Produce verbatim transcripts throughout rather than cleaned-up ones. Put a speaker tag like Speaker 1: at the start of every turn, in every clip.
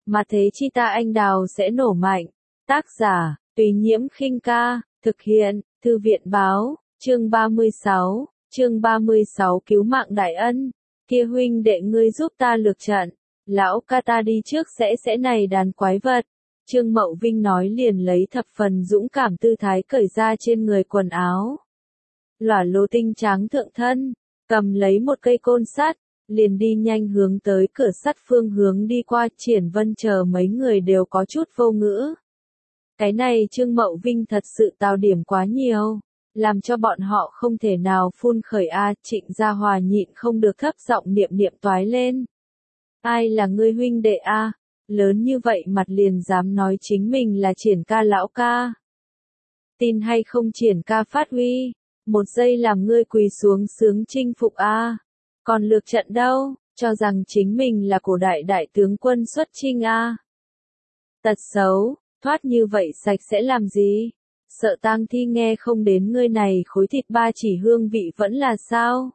Speaker 1: mà thế chi ta anh đào sẽ nổ mạnh. Tác giả, Tùy Nhiễm Khinh Ca, thực hiện, Thư viện Báo, chương ba mươi sáu, chương ba mươi sáu cứu mạng đại ân. Kia huynh đệ ngươi giúp ta lược trận, lão ca ta đi trước sẽ sẽ này đàn quái vật. Trương Mậu Vinh nói liền lấy thập phần dũng cảm tư thái cởi ra trên người quần áo. Lỏa lô tinh tráng thượng thân, cầm lấy một cây côn sắt, liền đi nhanh hướng tới cửa sắt phương hướng đi qua. Triển Vân chờ mấy người đều có chút vô ngữ. Cái này Trương Mậu Vinh thật sự tào điểm quá nhiều, làm cho bọn họ không thể nào phun khởi a. Trịnh Gia Hòa nhịn không được thấp giọng niệm niệm toái lên. Ai là ngươi huynh đệ a? Lớn như vậy mặt liền dám nói chính mình là Triển ca lão ca. Tin hay không Triển ca phát huy, một giây làm ngươi quỳ xuống sướng chinh phục a. Còn lược trận đâu, cho rằng chính mình là cổ đại đại tướng quân xuất chinh a. Tật xấu, thoát như vậy sạch sẽ làm gì? Sợ tang thi nghe không đến ngươi này khối thịt ba chỉ hương vị vẫn là sao?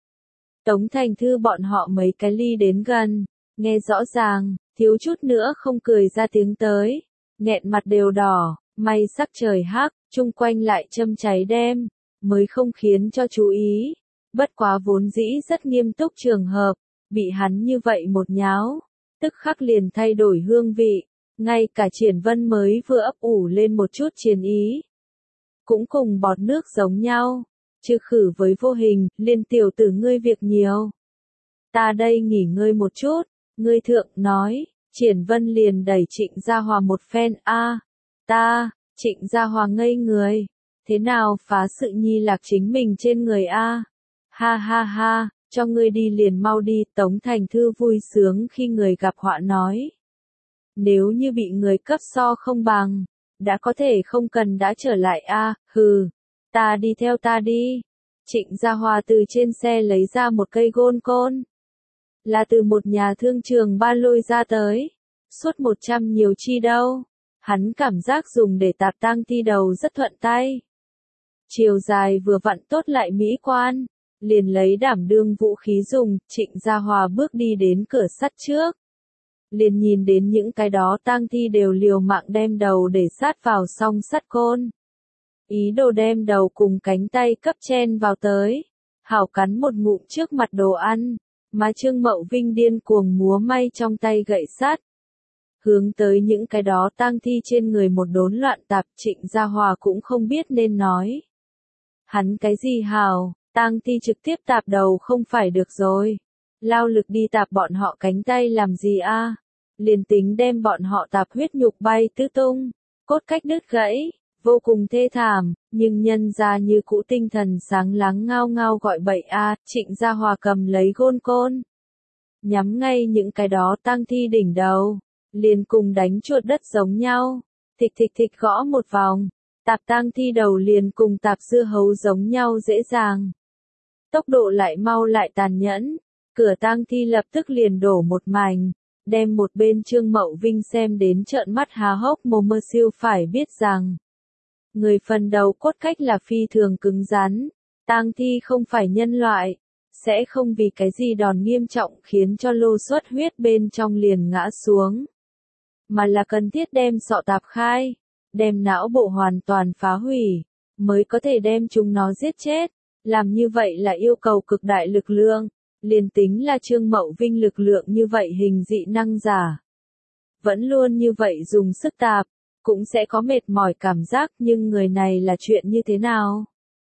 Speaker 1: Tống Thành Thư bọn họ mấy cái ly đến gần, nghe rõ ràng, thiếu chút nữa không cười ra tiếng tới, nghẹn mặt đều đỏ, may sắc trời hắc, chung quanh lại châm cháy đêm, mới không khiến cho chú ý. Bất quá vốn dĩ rất nghiêm túc trường hợp, bị hắn như vậy một nháo, tức khắc liền thay đổi hương vị, ngay cả Triển Vân mới vừa ấp ủ lên một chút chiến ý. Cũng cùng bọt nước giống nhau, trừ khử với vô hình, liên tiểu tử ngươi việc nhiều. Ta đây nghỉ ngơi một chút, ngươi thượng nói, Triển Vân liền đẩy Trịnh Gia Hòa một phen a. Ta, Trịnh Gia Hòa ngây người, thế nào phá sự nhi lạc chính mình trên người a? Ha ha ha, cho ngươi đi liền mau đi. Tống Thành Thư vui sướng khi người gặp họa nói. Nếu như bị người cấp so không bằng, đã có thể không cần đã trở lại a. Hừ, ta đi theo ta đi. Trịnh Gia Hòa từ trên xe lấy ra một cây gôn côn, là từ một nhà thương trường ba lôi ra tới, suốt một trăm nhiều chi đâu. Hắn cảm giác dùng để tạp tang thi đầu rất thuận tay. Chiều dài vừa vặn tốt lại mỹ quan, liền lấy đảm đương vũ khí dùng. Trịnh Gia Hòa bước đi đến cửa sắt trước, liền nhìn đến những cái đó tang thi đều liều mạng đem đầu để sát vào song sắt côn, ý đồ đem đầu cùng cánh tay cấp chen vào tới, hảo cắn một ngụm trước mặt đồ ăn. Mà Trương Mậu Vinh điên cuồng múa may trong tay gậy sắt, hướng tới những cái đó tang thi trên người một đốn loạn tạp. Trịnh Gia Hòa cũng không biết nên nói hắn cái gì hào, tang thi trực tiếp tạp đầu không phải được rồi, lao lực đi tạp bọn họ cánh tay làm gì a? Liền tính đem bọn họ tạp huyết nhục bay tứ tung, cốt cách đứt gãy, vô cùng thê thảm, nhưng nhân ra như cũ tinh thần sáng láng ngao ngao gọi bậy a. Trịnh Gia Hòa cầm lấy gôn côn, nhắm ngay những cái đó tang thi đỉnh đầu, liền cùng đánh chuột đất giống nhau, thịch thịch thịch gõ một vòng, tạp tang thi đầu liền cùng tạp dưa hấu giống nhau dễ dàng. Tốc độ lại mau lại tàn nhẫn, cửa tang thi lập tức liền đổ một mảnh, đem một bên Trương Mậu Vinh xem đến trợn mắt há hốc mồm. Mơ siêu phải biết rằng, người phần đầu cốt cách là phi thường cứng rắn, tang thi không phải nhân loại, sẽ không vì cái gì đòn nghiêm trọng khiến cho lô xuất huyết bên trong liền ngã xuống, mà là cần thiết đem sọ tạp khai, đem não bộ hoàn toàn phá hủy, mới có thể đem chúng nó giết chết. Làm như vậy là yêu cầu cực đại lực lượng, liền tính là Trương Mậu Vinh lực lượng như vậy hình dị năng giả, vẫn luôn như vậy dùng sức tạp, cũng sẽ có mệt mỏi cảm giác. Nhưng người này là chuyện như thế nào?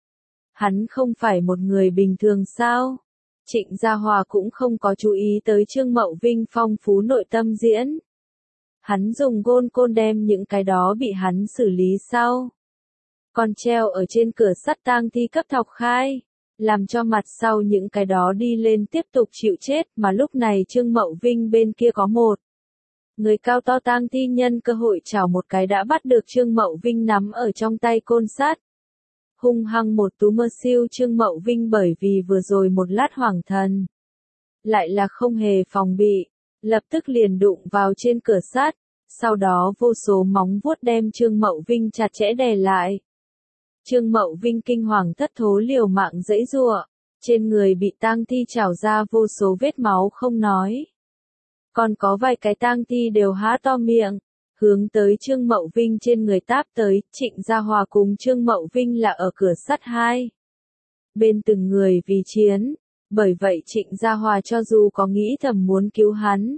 Speaker 1: Hắn không phải một người bình thường sao? Trịnh Gia Hòa cũng không có chú ý tới Trương Mậu Vinh phong phú nội tâm diễn. Hắn dùng gôn côn đem những cái đó bị hắn xử lý sau, còn treo ở trên cửa sắt tang thi cấp thọc khai, làm cho mặt sau những cái đó đi lên tiếp tục chịu chết. Mà lúc này Trương Mậu Vinh bên kia có một người cao to tang thi nhân cơ hội chảo một cái đã bắt được Trương Mậu Vinh nắm ở trong tay côn sắt, hung hăng một tú mơ siêu. Trương Mậu Vinh bởi vì vừa rồi một lát hoảng thần, lại là không hề phòng bị, lập tức liền đụng vào trên cửa sắt, sau đó vô số móng vuốt đem Trương Mậu Vinh chặt chẽ đè lại. Trương Mậu Vinh kinh hoàng thất thố liều mạng giãy giụa, trên người bị tang thi trào ra vô số vết máu không nói. Còn có vài cái tang thi đều há to miệng, hướng tới Trương Mậu Vinh trên người táp tới. Trịnh Gia Hòa cùng Trương Mậu Vinh là ở cửa sắt hai bên từng người vì chiến, bởi vậy Trịnh Gia Hòa cho dù có nghĩ thầm muốn cứu hắn,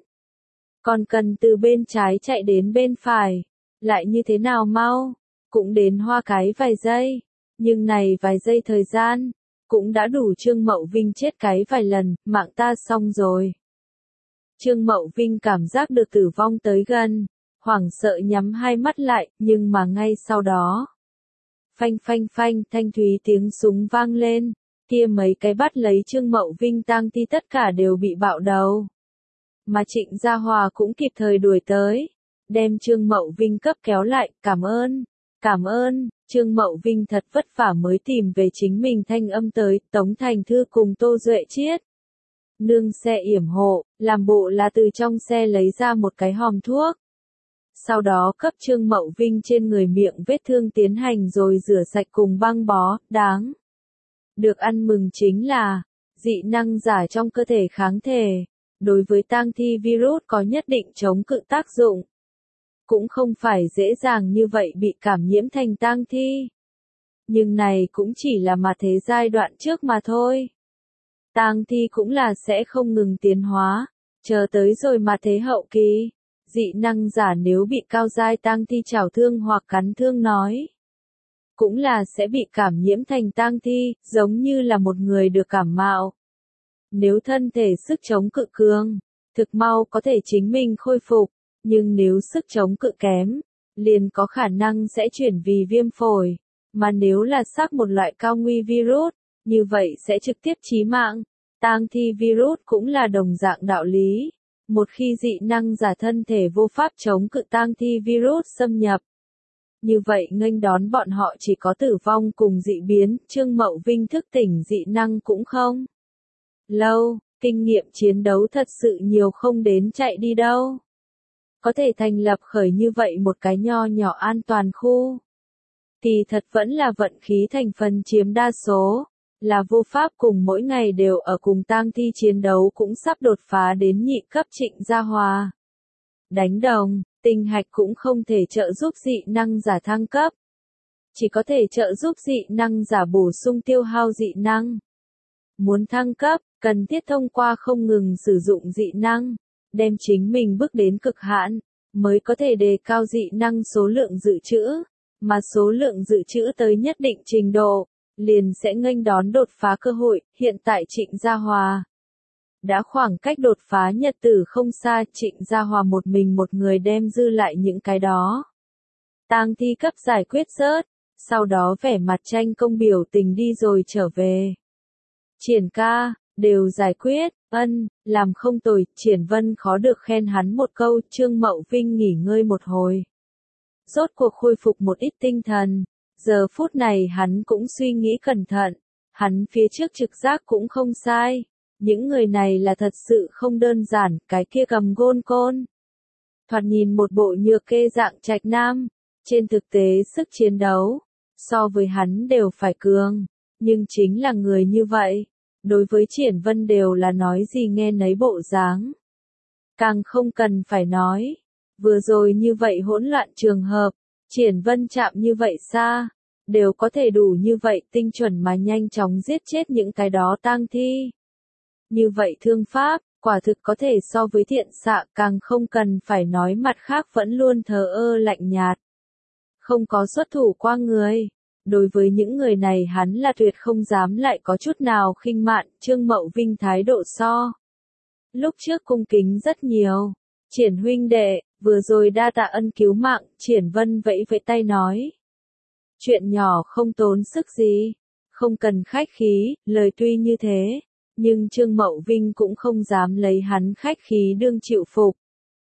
Speaker 1: còn cần từ bên trái chạy đến bên phải, lại như thế nào mau, cũng đến hoa cái vài giây, nhưng này vài giây thời gian, cũng đã đủ Trương Mậu Vinh chết cái vài lần, mạng ta xong rồi. Trương Mậu Vinh cảm giác được tử vong tới gần, hoảng sợ nhắm hai mắt lại, nhưng mà ngay sau đó, phanh phanh phanh, thanh thúy tiếng súng vang lên, kia mấy cái bắt lấy Trương Mậu Vinh tang thi tất cả đều bị bạo đầu. Mà Trịnh Gia Hòa cũng kịp thời đuổi tới, đem Trương Mậu Vinh cấp kéo lại, cảm ơn, cảm ơn, Trương Mậu Vinh thật vất vả mới tìm về chính mình thanh âm tới, Tống Thành Thư cùng Tô Duệ Chiết. Nương xe yểm hộ, làm bộ là từ trong xe lấy ra một cái hòm thuốc. Sau đó cấp Trương Mậu Vinh trên người miệng vết thương tiến hành rồi rửa sạch cùng băng bó, đáng. Được ăn mừng chính là, dị năng giả trong cơ thể kháng thể, đối với tang thi virus có nhất định chống cự tác dụng. Cũng không phải dễ dàng như vậy bị cảm nhiễm thành tang thi. Nhưng này cũng chỉ là mà thế giai đoạn trước mà thôi. Tang thi cũng là sẽ không ngừng tiến hóa, chờ tới rồi mà thế hậu kỳ, dị năng giả nếu bị cao giai tang thi chảo thương hoặc cắn thương nói, cũng là sẽ bị cảm nhiễm thành tang thi, giống như là một người được cảm mạo. Nếu thân thể sức chống cự cường, thực mau có thể chính mình khôi phục, nhưng nếu sức chống cự kém, liền có khả năng sẽ chuyển vì viêm phổi, mà nếu là xác một loại cao nguy virus, như vậy sẽ trực tiếp chí mạng. Tang thi virus cũng là đồng dạng đạo lý. Một khi dị năng giả thân thể vô pháp chống cự tang thi virus xâm nhập, như vậy nghênh đón bọn họ chỉ có tử vong cùng dị biến. Trương Mậu Vinh thức tỉnh dị năng cũng không lâu, kinh nghiệm chiến đấu thật sự nhiều không đến chạy đi đâu. Có thể thành lập khởi như vậy một cái nho nhỏ an toàn khu, thì thật vẫn là vận khí thành phần chiếm đa số, là vô pháp cùng mỗi ngày đều ở cùng tang thi chiến đấu cũng sắp đột phá đến nhị cấp Trịnh Gia Hòa. Đánh đồng, tinh hạch cũng không thể trợ giúp dị năng giả thăng cấp. Chỉ có thể trợ giúp dị năng giả bổ sung tiêu hao dị năng. Muốn thăng cấp, cần thiết thông qua không ngừng sử dụng dị năng, đem chính mình bước đến cực hạn, mới có thể đề cao dị năng số lượng dự trữ, mà số lượng dự trữ tới nhất định trình độ, liền sẽ nghênh đón đột phá cơ hội. Hiện tại Trịnh Gia Hòa đã khoảng cách đột phá nhật tử không xa, Trịnh Gia Hòa một mình một người đem dư lại những cái đó tang thi cấp giải quyết rớt, sau đó vẻ mặt tranh công biểu tình đi rồi trở về. Triển ca, đều giải quyết, ân, làm không tồi. Triển Vân khó được khen hắn một câu. Trương Mậu Vinh nghỉ ngơi một hồi, rốt cuộc khôi phục một ít tinh thần. Giờ phút này hắn cũng suy nghĩ cẩn thận, hắn phía trước trực giác cũng không sai. Những người này là thật sự không đơn giản, cái kia cầm gôn côn. Thoạt nhìn một bộ nhược kê dạng trạch nam, trên thực tế sức chiến đấu, so với hắn đều phải cường, nhưng chính là người như vậy, đối với Triển Vân đều là nói gì nghe nấy bộ dáng. Càng không cần phải nói, vừa rồi như vậy hỗn loạn trường hợp, Triển Vân chạm như vậy xa, đều có thể đủ như vậy tinh chuẩn mà nhanh chóng giết chết những cái đó tang thi. Như vậy thương pháp, quả thực có thể so với thiện xạ, càng không cần phải nói mặt khác vẫn luôn thờ ơ lạnh nhạt. Không có xuất thủ qua người. Đối với những người này hắn là tuyệt không dám lại có chút nào khinh mạn. Trương Mậu Vinh thái độ so lúc trước cung kính rất nhiều. Triển huynh đệ, vừa rồi đa tạ ân cứu mạng. Triển Vân vẫy vẫy tay nói. Chuyện nhỏ không tốn sức gì, không cần khách khí. Lời tuy như thế, nhưng Trương Mậu Vinh cũng không dám lấy hắn khách khí đương chịu phục.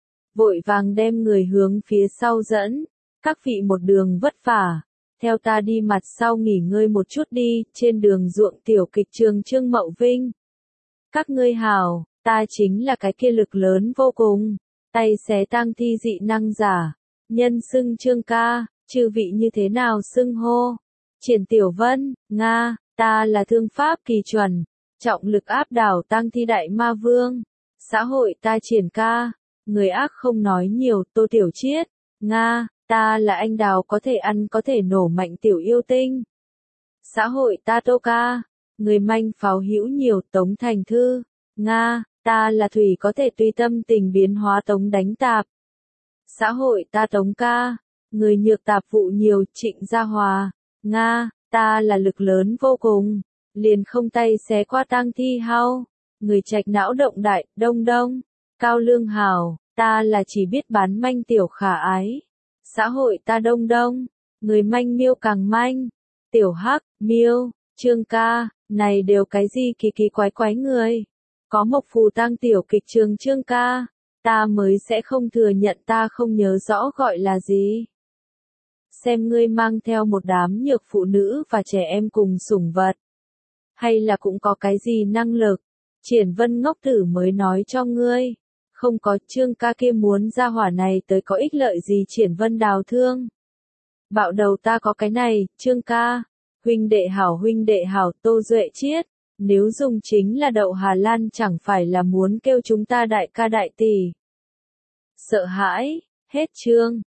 Speaker 1: Vội vàng đem người hướng phía sau dẫn. Các vị một đường vất vả, theo ta đi mặt sau nghỉ ngơi một chút đi. Trên đường ruộng tiểu kịch trường Trương Mậu Vinh. Các ngươi hảo, ta chính là cái kia lực lớn vô cùng, tay xé tang thi dị năng giả, nhân xưng Trương ca. Chư vị như thế nào xưng hô? Triển Tiểu Vân, Nga, ta là thương pháp kỳ chuẩn, trọng lực áp đảo tang thi đại ma vương. Xã hội ta Triển ca, Người ác không nói nhiều, Tô Tiểu Chiết. Nga, ta là anh đào có thể ăn có thể nổ mạnh tiểu yêu tinh. Xã hội ta Tô Ca. Người manh pháo hữu nhiều, Tống Thành Thư. Nga, ta là thủy có thể tùy tâm tình biến hóa Tống Đánh Tạp. Xã hội ta Tống Ca. Người nhược tạp vụ nhiều, Trịnh Gia Hòa. Nga, ta là lực lớn vô cùng. Liền không tay xé qua tang thi hao. Người trạch não động đại, Đông Đông. Cao Lương Hảo, ta là chỉ biết bán manh tiểu khả ái. Xã hội ta Đông Đông. Người manh miêu càng manh. Tiểu Hắc, miêu, Trương Ca, này đều cái gì kỳ kỳ quái quái người. Có mộc phù tang tiểu kịch trường Trương Ca. Ta mới sẽ không thừa nhận ta không nhớ rõ gọi là gì. Xem ngươi mang theo một đám nhược phụ nữ và trẻ em cùng sủng vật. Hay là cũng có cái gì năng lực. Triển Vân ngốc tử mới nói cho ngươi. Không có Trương Ca kia muốn ra hỏa này tới có ích lợi gì Triển Vân đào thương. Bạo đầu ta có cái này, Trương Ca. Huynh đệ hảo huynh đệ hảo Tô Duệ Chiết. Nếu dùng chính là đậu Hà Lan chẳng phải là muốn kêu chúng ta đại ca đại tỷ. Sợ hãi, hết chương.